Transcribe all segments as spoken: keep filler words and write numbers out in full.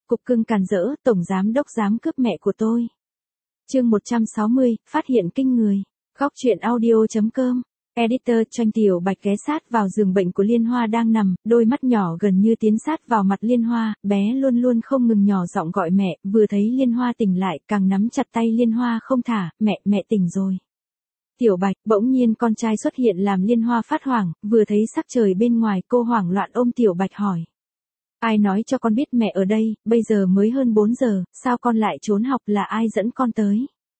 cục cưng càn rỡ, tổng giám đốc dám cướp mẹ của tôi. Chương một trăm sáu mươi, phát hiện kinh người. Góc truyện audio.com. Editor. Tranh Tiểu Bạch ghé sát vào giường bệnh của Liên Hoa đang nằm, đôi mắt nhỏ gần như tiến sát vào mặt Liên Hoa, bé luôn luôn không ngừng nhỏ giọng gọi mẹ, vừa thấy Liên Hoa tỉnh lại, càng nắm chặt tay Liên Hoa không thả, mẹ, mẹ tỉnh rồi. Tiểu Bạch, bỗng nhiên con trai xuất hiện làm Liên Hoa phát hoảng, vừa thấy sắc trời bên ngoài cô hoảng loạn ôm Tiểu Bạch hỏi. Ai nói cho con biết mẹ ở đây, bây giờ mới hơn bốn giờ, sao con lại trốn học, là ai dẫn con tới?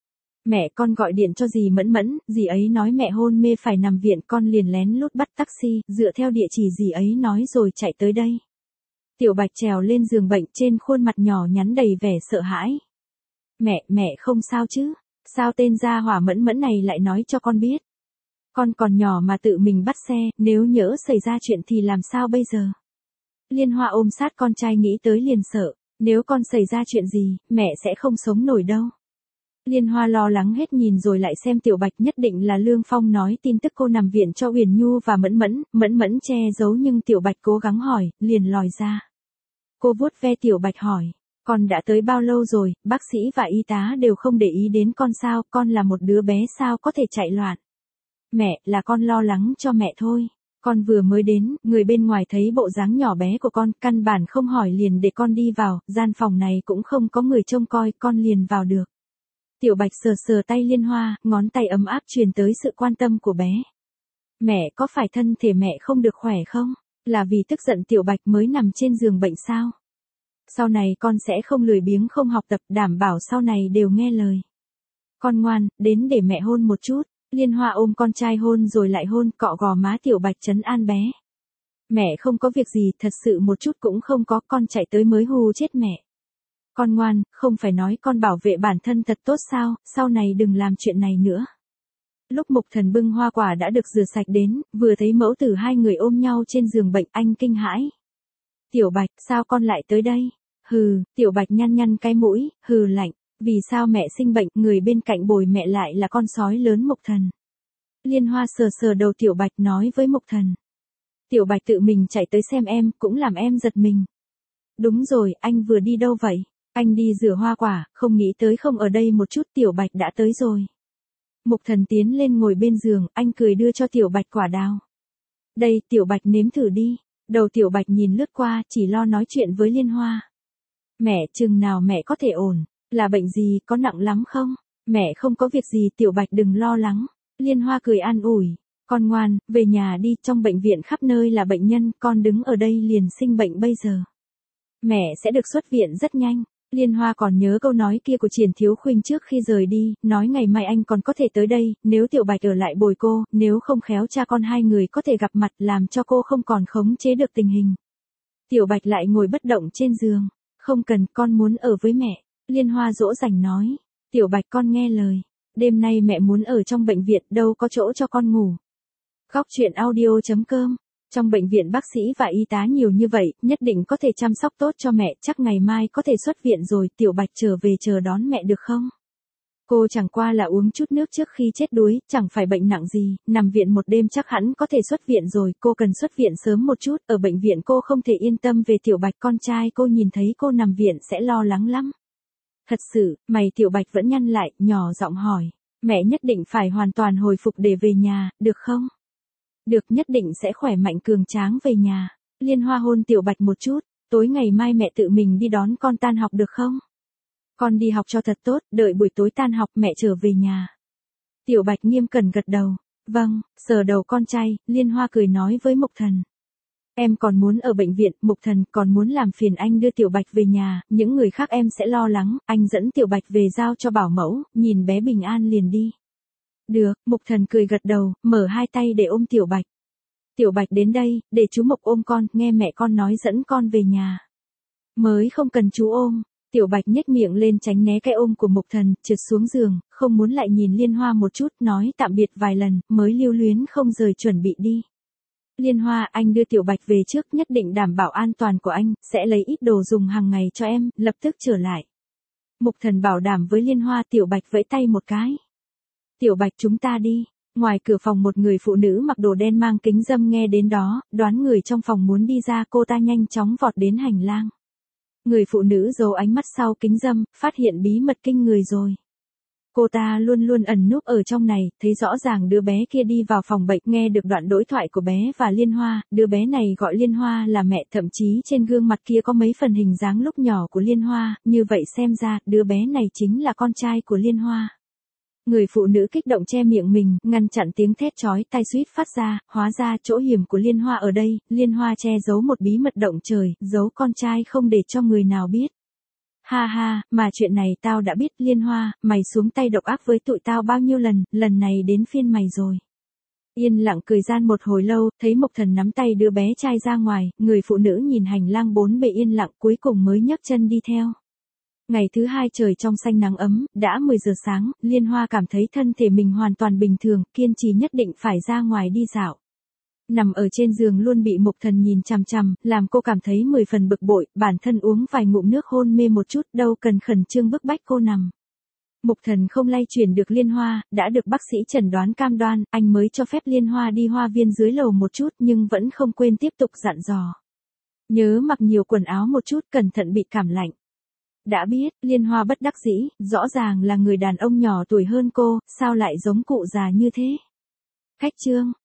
Mẹ con gọi điện cho dì Mẫn Mẫn, dì ấy nói mẹ hôn mê phải nằm viện, con liền lén lút bắt taxi, dựa theo địa chỉ dì ấy nói rồi chạy tới đây. Tiểu Bạch trèo lên giường bệnh, trên khuôn mặt nhỏ nhắn đầy vẻ sợ hãi. Mẹ, mẹ không sao chứ? Sao tên gia hỏa Mẫn Mẫn này lại nói cho con biết? Con còn nhỏ mà tự mình bắt xe, nếu nhỡ xảy ra chuyện thì làm sao bây giờ? Liên Hoa ôm sát con trai nghĩ tới liền sợ, nếu con xảy ra chuyện gì, mẹ sẽ không sống nổi đâu. Liên Hoa lo lắng hết nhìn rồi lại xem Tiểu Bạch, nhất định là Lương Phong nói tin tức cô nằm viện cho Uyển Nhu và Mẫn Mẫn, Mẫn Mẫn che giấu nhưng Tiểu Bạch cố gắng hỏi, liền lòi ra. Cô vuốt ve Tiểu Bạch hỏi, con đã tới bao lâu rồi, bác sĩ và y tá đều không để ý đến con sao, con là một đứa bé sao có thể chạy loạn. Mẹ, là con lo lắng cho mẹ thôi. Con vừa mới đến, người bên ngoài thấy bộ dáng nhỏ bé của con, căn bản không hỏi liền để con đi vào, gian phòng này cũng không có người trông coi, con liền vào được. Tiểu Bạch sờ sờ tay Liên Hoa, ngón tay ấm áp truyền tới sự quan tâm của bé. Mẹ, có phải thân thể mẹ không được khỏe không? Là vì tức giận Tiểu Bạch mới nằm trên giường bệnh sao? Sau này con sẽ không lười biếng không học tập, đảm bảo sau này đều nghe lời. Con ngoan, đến để mẹ hôn một chút. Liên Hoa ôm con trai hôn rồi lại hôn, cọ gò má Tiểu Bạch trấn an bé. Mẹ không có việc gì, thật sự một chút cũng không có, con chạy tới mới hù chết mẹ. Con ngoan, không phải nói con bảo vệ bản thân thật tốt sao, sau này đừng làm chuyện này nữa. Lúc Mục Thần bưng hoa quả đã được rửa sạch đến, vừa thấy mẫu tử hai người ôm nhau trên giường bệnh, anh kinh hãi. Tiểu Bạch, sao con lại tới đây? Hừ, Tiểu Bạch nhăn nhăn cái mũi, hừ lạnh. Vì sao mẹ sinh bệnh, người bên cạnh bồi mẹ lại là con sói lớn Mục Thần. Liên Hoa sờ sờ đầu Tiểu Bạch nói với Mục Thần. Tiểu Bạch tự mình chạy tới xem em, cũng làm em giật mình. Đúng rồi, anh vừa đi đâu vậy? Anh đi rửa hoa quả, không nghĩ tới không ở đây một chút, Tiểu Bạch đã tới rồi. Mục Thần tiến lên ngồi bên giường, anh cười đưa cho Tiểu Bạch quả đào. Đây, Tiểu Bạch nếm thử đi. Đầu Tiểu Bạch nhìn lướt qua, chỉ lo nói chuyện với Liên Hoa. Mẹ, chừng nào mẹ có thể ổn? Là bệnh gì, có nặng lắm không? Mẹ không có việc gì, Tiểu Bạch đừng lo lắng. Liên Hoa cười an ủi. Con ngoan, về nhà đi, trong bệnh viện khắp nơi là bệnh nhân, con đứng ở đây liền sinh bệnh bây giờ. Mẹ sẽ được xuất viện rất nhanh. Liên Hoa còn nhớ câu nói kia của Triển Thiếu Khuynh trước khi rời đi, nói ngày mai anh còn có thể tới đây, nếu Tiểu Bạch ở lại bồi cô, nếu không khéo cha con hai người có thể gặp mặt làm cho cô không còn khống chế được tình hình. Tiểu Bạch lại ngồi bất động trên giường. Không cần, con muốn ở với mẹ. Liên Hoa dỗ dành nói. Tiểu Bạch con nghe lời. Đêm nay mẹ muốn ở trong bệnh viện, đâu có chỗ cho con ngủ. Góc truyện audio.com. Trong bệnh viện bác sĩ và y tá nhiều như vậy, nhất định có thể chăm sóc tốt cho mẹ, chắc ngày mai có thể xuất viện rồi, Tiểu Bạch trở về chờ đón mẹ được không? Cô chẳng qua là uống chút nước trước khi chết đuối, chẳng phải bệnh nặng gì, nằm viện một đêm chắc hẳn có thể xuất viện rồi, cô cần xuất viện sớm một chút, ở bệnh viện cô không thể yên tâm về Tiểu Bạch, con trai cô nhìn thấy cô nằm viện sẽ lo lắng lắm. Thật sự, mày Tiểu Bạch vẫn nhăn lại, nhỏ giọng hỏi, mẹ nhất định phải hoàn toàn hồi phục để về nhà, được không? Được, nhất định sẽ khỏe mạnh cường tráng về nhà. Liên Hoa hôn Tiểu Bạch một chút, tối ngày mai mẹ tự mình đi đón con tan học được không? Con đi học cho thật tốt, đợi buổi tối tan học mẹ trở về nhà. Tiểu Bạch nghiêm cẩn gật đầu, vâng, sờ đầu con trai, Liên Hoa cười nói với Mục Thần. Em còn muốn ở bệnh viện, Mục Thần còn muốn làm phiền anh đưa Tiểu Bạch về nhà, những người khác em sẽ lo lắng, anh dẫn Tiểu Bạch về giao cho bảo mẫu, nhìn bé bình an liền đi. Được, Mục Thần cười gật đầu, mở hai tay để ôm Tiểu Bạch. Tiểu Bạch đến đây, để chú Mục ôm con, nghe mẹ con nói dẫn con về nhà. Mới không cần chú ôm. Tiểu Bạch nhếch miệng lên tránh né cái ôm của Mục Thần, trượt xuống giường, không muốn lại nhìn Liên Hoa một chút, nói tạm biệt vài lần, mới lưu luyến không rời chuẩn bị đi. Liên Hoa, anh đưa Tiểu Bạch về trước, nhất định đảm bảo an toàn của anh, sẽ lấy ít đồ dùng hàng ngày cho em, lập tức trở lại. Mục Thần bảo đảm với Liên Hoa. Tiểu Bạch vẫy tay một cái. Tiểu Bạch chúng ta đi. Ngoài cửa phòng một người phụ nữ mặc đồ đen mang kính râm nghe đến đó, đoán người trong phòng muốn đi ra, cô ta nhanh chóng vọt đến hành lang. Người phụ nữ giấu ánh mắt sau kính râm, phát hiện bí mật kinh người rồi. Cô ta luôn luôn ẩn núp ở trong này, thấy rõ ràng đứa bé kia đi vào phòng bệnh, nghe được đoạn đối thoại của bé và Liên Hoa, đứa bé này gọi Liên Hoa là mẹ, thậm chí trên gương mặt kia có mấy phần hình dáng lúc nhỏ của Liên Hoa, như vậy xem ra, đứa bé này chính là con trai của Liên Hoa. Người phụ nữ kích động che miệng mình, ngăn chặn tiếng thét chói tai suýt phát ra, hóa ra chỗ hiểm của Liên Hoa ở đây, Liên Hoa che giấu một bí mật động trời, giấu con trai không để cho người nào biết. Ha ha, mà chuyện này tao đã biết, Liên Hoa, mày xuống tay độc ác với tụi tao bao nhiêu lần, lần này đến phiên mày rồi. Yên lặng cười gian một hồi lâu, thấy Mộc Thần nắm tay đứa bé trai ra ngoài, người phụ nữ nhìn hành lang bốn bề yên lặng cuối cùng mới nhấc chân đi theo. Ngày thứ hai trời trong xanh nắng ấm, đã mười giờ sáng, Liên Hoa cảm thấy thân thể mình hoàn toàn bình thường, kiên trì nhất định phải ra ngoài đi dạo. Nằm ở trên giường luôn bị Mộc Thần nhìn chằm chằm, làm cô cảm thấy mười phần bực bội, bản thân uống vài ngụm nước hôn mê một chút, đâu cần khẩn trương bức bách cô nằm. Mộc Thần không lay chuyển được Liên Hoa, đã được bác sĩ chẩn đoán cam đoan, anh mới cho phép Liên Hoa đi hoa viên dưới lầu một chút nhưng vẫn không quên tiếp tục dặn dò. Nhớ mặc nhiều quần áo một chút, cẩn thận bị cảm lạnh. Đã biết, Liên Hoa bất đắc dĩ, rõ ràng là người đàn ông nhỏ tuổi hơn cô, sao lại giống cụ già như thế? Khách chương